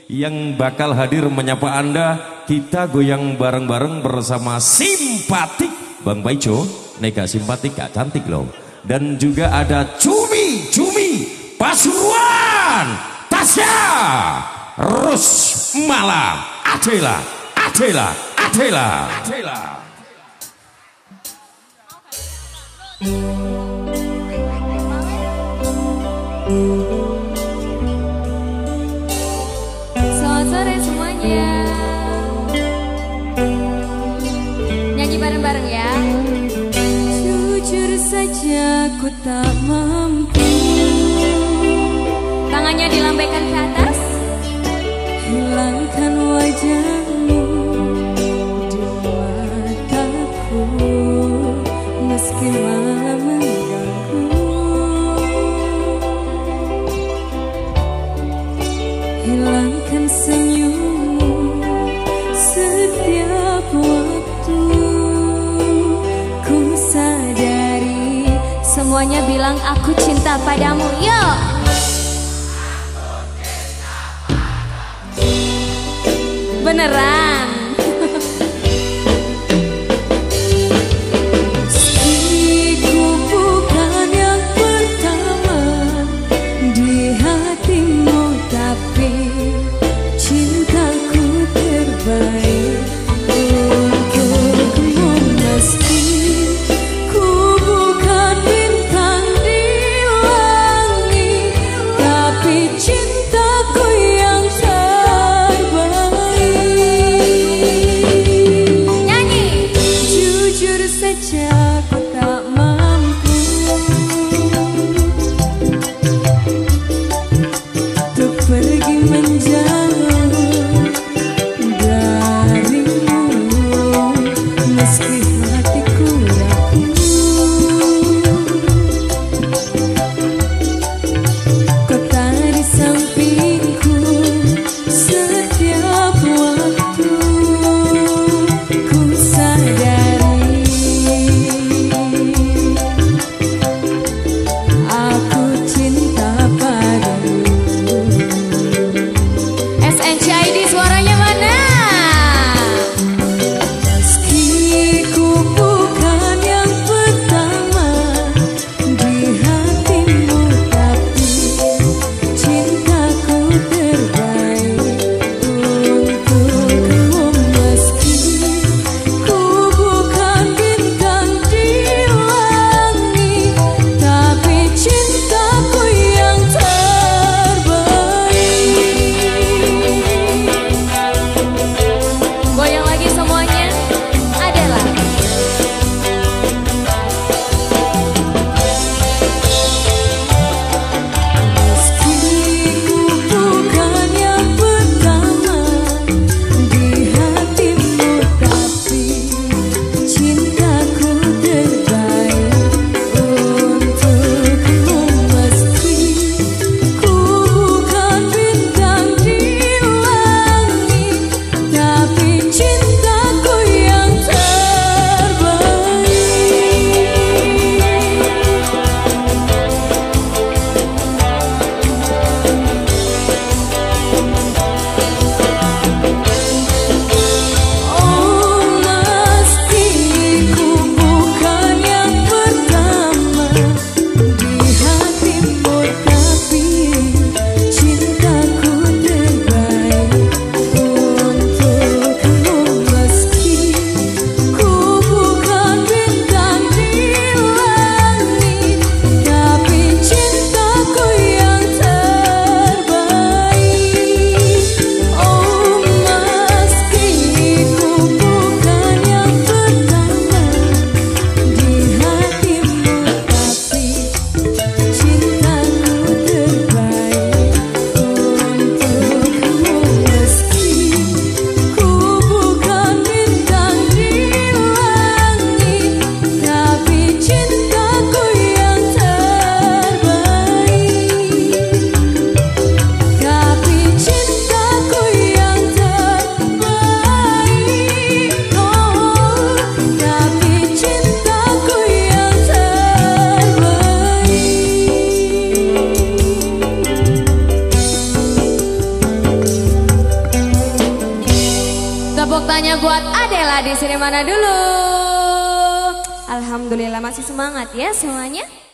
yang bakal hadir menyapa Anda. Kita goyang bareng-bareng bersama Simpatik Bang Baijo. Nega simpatik gak cantik loh. Dan juga ada Cumi Pasuruan, Tasya Rusmala, Adela. Selamat sore semuanya. Nyanyi bareng-bareng ya. Jujur saja ku tak mampu. Tangannya dilambaikan ke atas. Hilangkan wajahmu di mataku, meski malam mengganggu. Hilangkan senyummu setiap waktu. Ku sadari semuanya bilang aku cinta padamu. Yo, beneran. Meskiku bukan yang pertama di hatimu, tapi cintaku terbaik untukmu. Meski ku bukan bintang di langit, tapi cintaku yang terbaik. semuanya buat Adela di sini mana dulu. Alhamdulillah masih semangat ya semuanya.